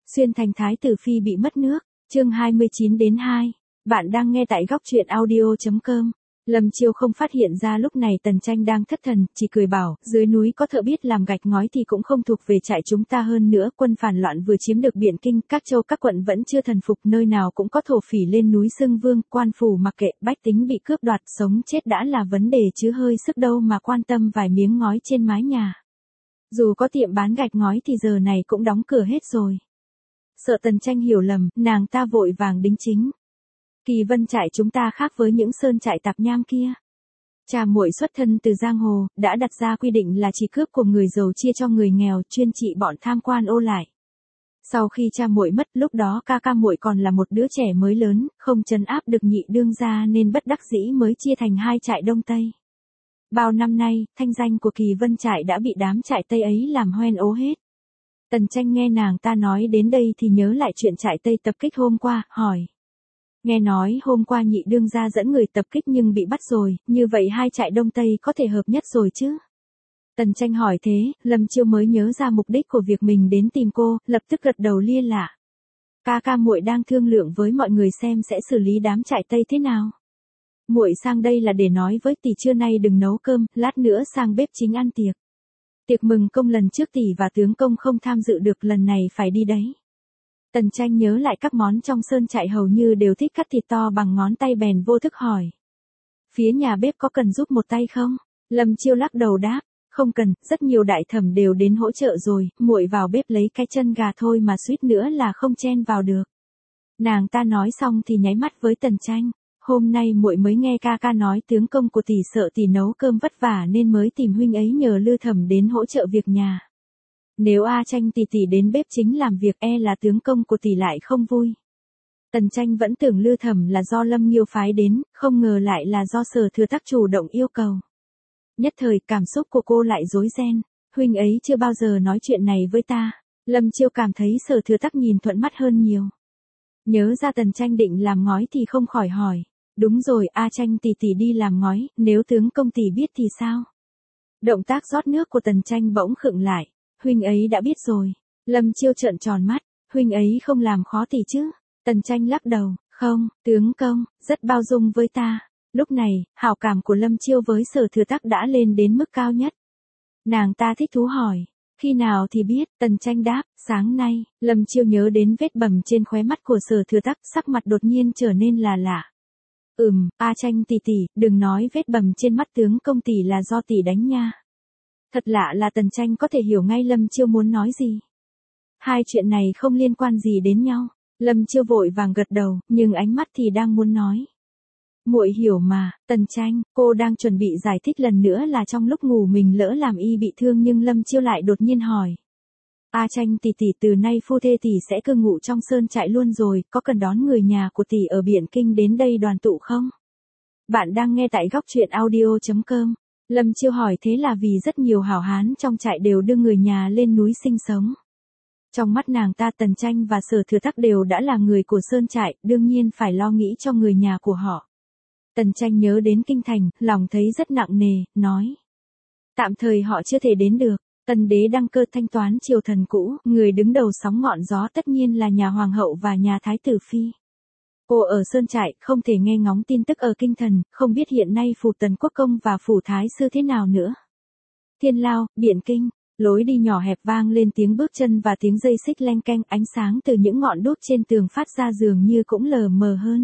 Xuyên thành thái tử phi bị mất nước, chương 29-2. Bạn đang nghe tại góc truyện audio.com. Lâm Chiêu không phát hiện ra lúc này Tần Tranh đang thất thần, chỉ cười bảo, dưới núi có thợ biết làm gạch ngói thì cũng không thuộc về trại chúng ta, hơn nữa quân phản loạn vừa chiếm được Biện Kinh, các châu các quận vẫn chưa thần phục, nơi nào cũng có thổ phỉ lên núi xưng vương, quan phủ mặc kệ, bách tính bị cướp đoạt, sống chết đã là vấn đề chứ hơi sức đâu mà quan tâm vài miếng ngói trên mái nhà. Dù có tiệm bán gạch ngói thì giờ này cũng đóng cửa hết rồi. Sợ Tần Tranh hiểu lầm, nàng ta vội vàng đính chính. Kỳ Vân trại chúng ta khác với những sơn trại tạp nham kia. Cha muội xuất thân từ giang hồ, đã đặt ra quy định là chỉ cướp của người giàu chia cho người nghèo, chuyên trị bọn tham quan ô lại. Sau khi cha muội mất, lúc đó ca muội còn là một đứa trẻ mới lớn, không trấn áp được nhị đương gia nên bất đắc dĩ mới chia thành hai trại Đông Tây. Bao năm nay, thanh danh của Kỳ Vân trại đã bị đám trại Tây ấy làm hoen ố hết. Tần Tranh nghe nàng ta nói đến đây thì nhớ lại chuyện trại Tây tập kích hôm qua, hỏi. Nghe nói hôm qua nhị đương gia dẫn người tập kích nhưng bị bắt rồi, như vậy hai trại Đông Tây có thể hợp nhất rồi chứ? Tần Tranh hỏi thế, Lâm Chiêu mới nhớ ra mục đích của việc mình đến tìm cô, lập tức gật đầu lia lạ. Ca muội đang thương lượng với mọi người xem sẽ xử lý đám trại Tây thế nào. Muội sang đây là để nói với tỷ trưa nay đừng nấu cơm, lát nữa sang bếp chính ăn tiệc. Tiệc mừng công lần trước tỷ và tướng công không tham dự được, lần này phải đi đấy. Tần Tranh nhớ lại các món trong sơn trại hầu như đều thích cắt thịt to bằng ngón tay bèn vô thức hỏi. Phía nhà bếp có cần giúp một tay không? Lâm Chiêu lắc đầu đáp, không cần, rất nhiều đại thẩm đều đến hỗ trợ rồi, muội vào bếp lấy cái chân gà thôi mà suýt nữa là không chen vào được. Nàng ta nói xong thì nháy mắt với Tần Tranh. Hôm nay muội mới nghe ca nói tướng công của tỷ sợ tỷ nấu cơm vất vả nên mới tìm huynh ấy nhờ Lư Thẩm đến hỗ trợ việc nhà. Nếu A Tranh tỷ đến bếp chính làm việc e là tướng công của tỷ lại không vui. Tần Tranh vẫn tưởng Lư Thẩm là do Lâm Nghiêu phái đến, không ngờ lại là do Sở Thừa Tắc chủ động yêu cầu. Nhất thời cảm xúc của cô lại rối ren, huynh ấy chưa bao giờ nói chuyện này với ta. Lâm Chiêu cảm thấy Sở Thừa Tắc nhìn thuận mắt hơn nhiều. Nhớ ra Tần Tranh định làm ngói thì không khỏi hỏi. Đúng rồi, A Tranh tỷ đi làm ngói, nếu tướng công tỷ biết thì sao? Động tác rót nước của Tần Tranh bỗng khựng lại, huynh ấy đã biết rồi. Lâm Chiêu trợn tròn mắt, huynh ấy không làm khó tỷ chứ? Tần Tranh lắc đầu, không, tướng công, rất bao dung với ta. Lúc này, hảo cảm của Lâm Chiêu với Sở Thừa Tắc đã lên đến mức cao nhất. Nàng ta thích thú hỏi, khi nào thì biết? Tần Tranh đáp, sáng nay. Lâm Chiêu nhớ đến vết bầm trên khóe mắt của Sở Thừa Tắc, sắc mặt đột nhiên trở nên là lạ. A Tranh tỷ, đừng nói vết bầm trên mắt tướng công tỷ là do tỷ đánh nha. Thật lạ là Tần Tranh có thể hiểu ngay Lâm Chiêu muốn nói gì. Hai chuyện này không liên quan gì đến nhau. Lâm Chiêu vội vàng gật đầu, nhưng ánh mắt thì đang muốn nói. Muội hiểu mà, Tần Tranh, cô đang chuẩn bị giải thích lần nữa là trong lúc ngủ mình lỡ làm y bị thương, nhưng Lâm Chiêu lại đột nhiên hỏi. A Tranh tỷ, từ nay phu thê tỷ sẽ cư ngụ trong sơn trại luôn rồi, có cần đón người nhà của tỷ ở Biện Kinh đến đây đoàn tụ không? Bạn đang nghe tại góc truyện audio.com. Lâm Chiêu hỏi thế là vì rất nhiều hảo hán trong trại đều đưa người nhà lên núi sinh sống. Trong mắt nàng ta Tần Tranh và Sở Thừa Tắc đều đã là người của sơn trại, đương nhiên phải lo nghĩ cho người nhà của họ. Tần Tranh nhớ đến kinh thành, lòng thấy rất nặng nề, nói. Tạm thời họ chưa thể đến được. Tần đế đăng cơ thanh toán triều thần cũ, người đứng đầu sóng ngọn gió tất nhiên là nhà hoàng hậu và nhà thái tử phi. Cô ở sơn trại không thể nghe ngóng tin tức ở kinh thần, không biết hiện nay phủ Tần Quốc công và phủ thái sư thế nào nữa. Thiên Lao, Biện Kinh, lối đi nhỏ hẹp vang lên tiếng bước chân và tiếng dây xích leng keng, ánh sáng từ những ngọn đuốc trên tường phát ra dường như cũng lờ mờ hơn.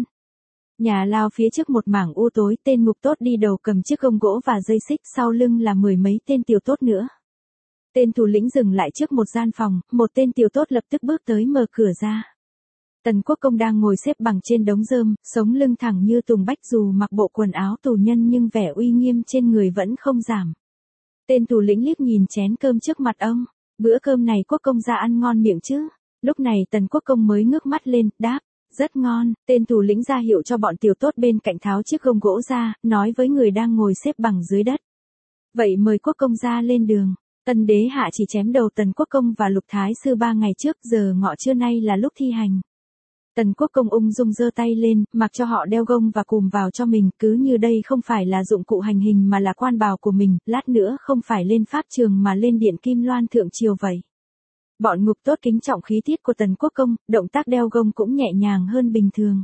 Nhà lao phía trước một mảng u tối, tên ngục tốt đi đầu cầm chiếc gông gỗ và dây xích, sau lưng là mười mấy tên tiểu tốt nữa. Tên thủ lĩnh dừng lại trước một gian phòng, một tên tiểu tốt lập tức bước tới mở cửa ra. Tần Quốc công đang ngồi xếp bằng trên đống rơm, sống lưng thẳng như tùng bách, dù mặc bộ quần áo tù nhân nhưng vẻ uy nghiêm trên người vẫn không giảm. Tên thủ lĩnh liếc nhìn chén cơm trước mặt ông, bữa cơm này Quốc công gia ăn ngon miệng chứ? Lúc này Tần Quốc công mới ngước mắt lên, đáp, rất ngon. Tên thủ lĩnh ra hiệu cho bọn tiểu tốt bên cạnh tháo chiếc gông gỗ ra, nói với người đang ngồi xếp bằng dưới đất. Vậy mời Quốc công gia lên đường. Tần đế hạ chỉ chém đầu Tần Quốc công và Lục Thái sư 3 ngày trước, giờ ngọ trưa nay là lúc thi hành. Tần Quốc công ung dung giơ tay lên, mặc cho họ đeo gông và cùm vào cho mình, cứ như đây không phải là dụng cụ hành hình mà là quan bào của mình, lát nữa không phải lên pháp trường mà lên điện Kim Loan thượng triều vậy. Bọn ngục tốt kính trọng khí tiết của Tần Quốc Công, động tác đeo gông cũng nhẹ nhàng hơn bình thường.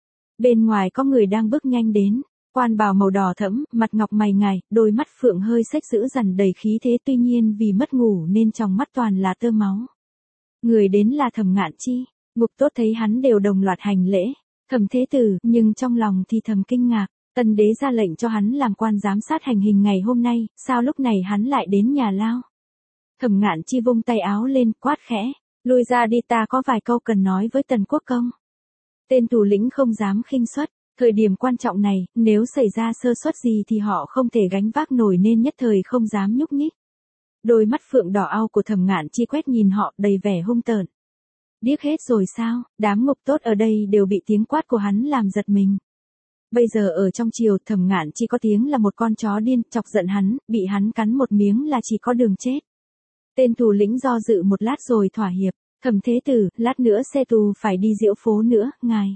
Bên ngoài có người đang bước nhanh đến, quan bào màu đỏ thẫm, mặt ngọc mày ngài, đôi mắt phượng hơi xếch dữ dằn đầy khí thế, tuy nhiên vì mất ngủ nên trong mắt toàn là tơ máu. Người đến là Thẩm Ngạn Chi, ngục tốt thấy hắn đều đồng loạt hành lễ. Thẩm Thế Tử, nhưng trong lòng thì thầm kinh ngạc, Tần đế ra lệnh cho hắn làm quan giám sát hành hình ngày hôm nay, sao lúc này hắn lại đến nhà lao? Thẩm Ngạn Chi vung tay áo lên, quát khẽ, lui ra đi, ta có vài câu cần nói với Tần Quốc Công. Tên thủ lĩnh không dám khinh suất, thời điểm quan trọng này, nếu xảy ra sơ suất gì thì họ không thể gánh vác nổi nên nhất thời không dám nhúc nhích. Đôi mắt phượng đỏ au của Thẩm Ngạn Chi quét nhìn họ đầy vẻ hung tợn. Điếc hết rồi sao? Đám ngục tốt ở đây đều bị tiếng quát của hắn làm giật mình. Bây giờ ở trong triều, Thẩm Ngạn Chi có tiếng là một con chó điên, chọc giận hắn, bị hắn cắn một miếng là chỉ có đường chết. Tên thủ lĩnh do dự một lát rồi thỏa hiệp, Thẩm Thế Tử, lát nữa xe tù phải đi diễu phố nữa, ngài.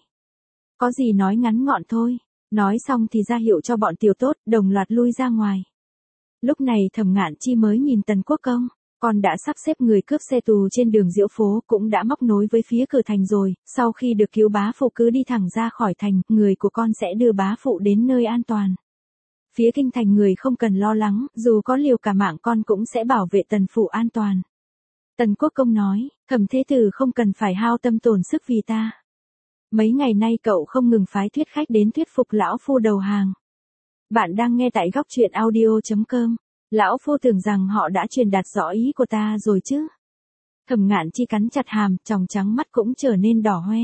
Có gì nói ngắn gọn thôi. Nói xong thì ra hiệu cho bọn tiểu tốt, đồng loạt lui ra ngoài. Lúc này Thẩm Ngạn Chi mới nhìn Tần Quốc Công, con đã sắp xếp người cướp xe tù trên đường diễu phố, cũng đã móc nối với phía cửa thành rồi, sau khi được cứu bá phụ cứ đi thẳng ra khỏi thành, người của con sẽ đưa bá phụ đến nơi an toàn. Phía kinh thành người không cần lo lắng, dù có liều cả mạng con cũng sẽ bảo vệ Tần phủ an toàn. Tần Quốc Công nói, Thẩm Thế Tử không cần phải hao tâm tổn sức vì ta. Mấy ngày nay cậu không ngừng phái thuyết khách đến thuyết phục lão phu đầu hàng. Bạn đang nghe tại góc truyện audio.com. Lão phu tưởng rằng họ đã truyền đạt rõ ý của ta rồi chứ. Thẩm Ngạn Chi cắn chặt hàm, tròng trắng mắt cũng trở nên đỏ hoe.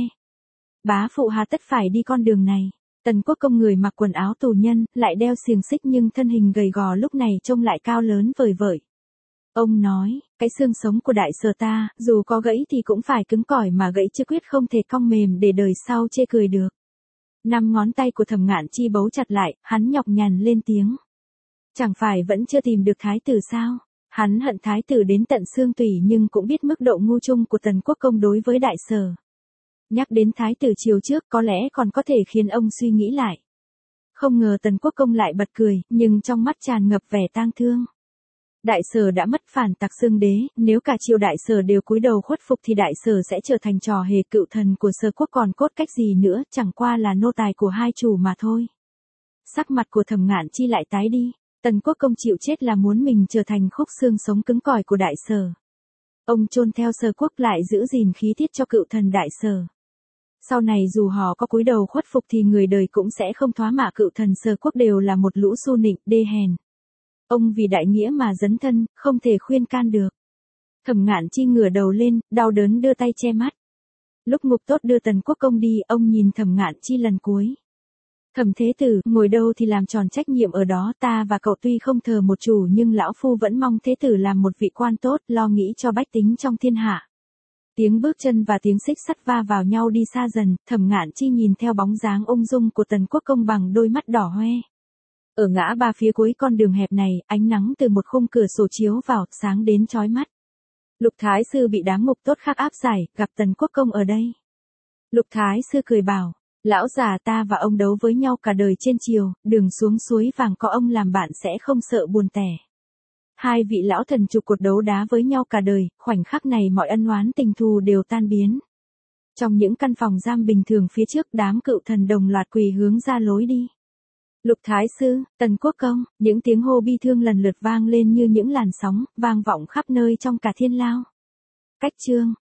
Bá phụ hà tất phải đi con đường này. Tần Quốc Công người mặc quần áo tù nhân, lại đeo xiềng xích nhưng thân hình gầy gò lúc này trông lại cao lớn vời vợi. Ông nói, cái xương sống của đại sở ta, dù có gãy thì cũng phải cứng cỏi mà gãy chứ quyết không thể cong mềm để đời sau chê cười được. 5 ngón tay của Thẩm Ngạn Chi bấu chặt lại, hắn nhọc nhằn lên tiếng. Chẳng phải vẫn chưa tìm được thái tử sao? Hắn hận thái tử đến tận xương tủy nhưng cũng biết mức độ ngu chung của Tần Quốc Công đối với đại sở. Nhắc đến thái tử chiều trước có lẽ còn có thể khiến ông suy nghĩ lại. Không ngờ Tần Quốc Công lại bật cười, nhưng trong mắt tràn ngập vẻ tang thương. Đại sở đã mất phản tặc xương đế, nếu cả triều đại sở đều cúi đầu khuất phục thì đại sở sẽ trở thành trò hề cựu thần của sở quốc, còn cốt cách gì nữa, chẳng qua là nô tài của hai chủ mà thôi. Sắc mặt của Thẩm Ngạn Chi lại tái đi, Tần Quốc Công chịu chết là muốn mình trở thành khúc xương sống cứng cỏi của đại sở. Ông chôn theo sở quốc lại giữ gìn khí tiết cho cựu thần đại sở. Sau này dù họ có cúi đầu khuất phục thì người đời cũng sẽ không thoá mạ cựu thần sở quốc đều là một lũ xu nịnh, đê hèn. Ông vì đại nghĩa mà dấn thân, không thể khuyên can được. Thẩm Ngạn Chi ngửa đầu lên, đau đớn đưa tay che mắt. Lúc ngục tốt đưa Tần Quốc Công đi, ông nhìn Thẩm Ngạn Chi lần cuối. Thẩm Thế Tử, ngồi đâu thì làm tròn trách nhiệm ở đó, ta và cậu tuy không thờ một chủ nhưng lão phu vẫn mong Thế Tử làm một vị quan tốt, lo nghĩ cho bách tính trong thiên hạ. Tiếng bước chân và tiếng xích sắt va vào nhau đi xa dần, Thẩm Ngạn Chi nhìn theo bóng dáng ung dung của Tần Quốc Công bằng đôi mắt đỏ hoe. Ở ngã ba phía cuối con đường hẹp này, ánh nắng từ một khung cửa sổ chiếu vào, sáng đến chói mắt. Lục Thái Sư bị đám ngục tốt khác áp giải, gặp Tần Quốc Công ở đây. Lục Thái Sư cười bảo, lão già ta và ông đấu với nhau cả đời trên triều, đường xuống suối vàng có ông làm bạn sẽ không sợ buồn tẻ. Hai vị lão thần chục cuộc đấu đá với nhau cả đời, khoảnh khắc này mọi ân oán tình thù đều tan biến. Trong những căn phòng giam bình thường phía trước, đám cựu thần đồng loạt quỳ hướng ra lối đi. Lục Thái Sư, Tần Quốc Công, những tiếng hô bi thương lần lượt vang lên như những làn sóng, vang vọng khắp nơi trong cả thiên lao. Cách chương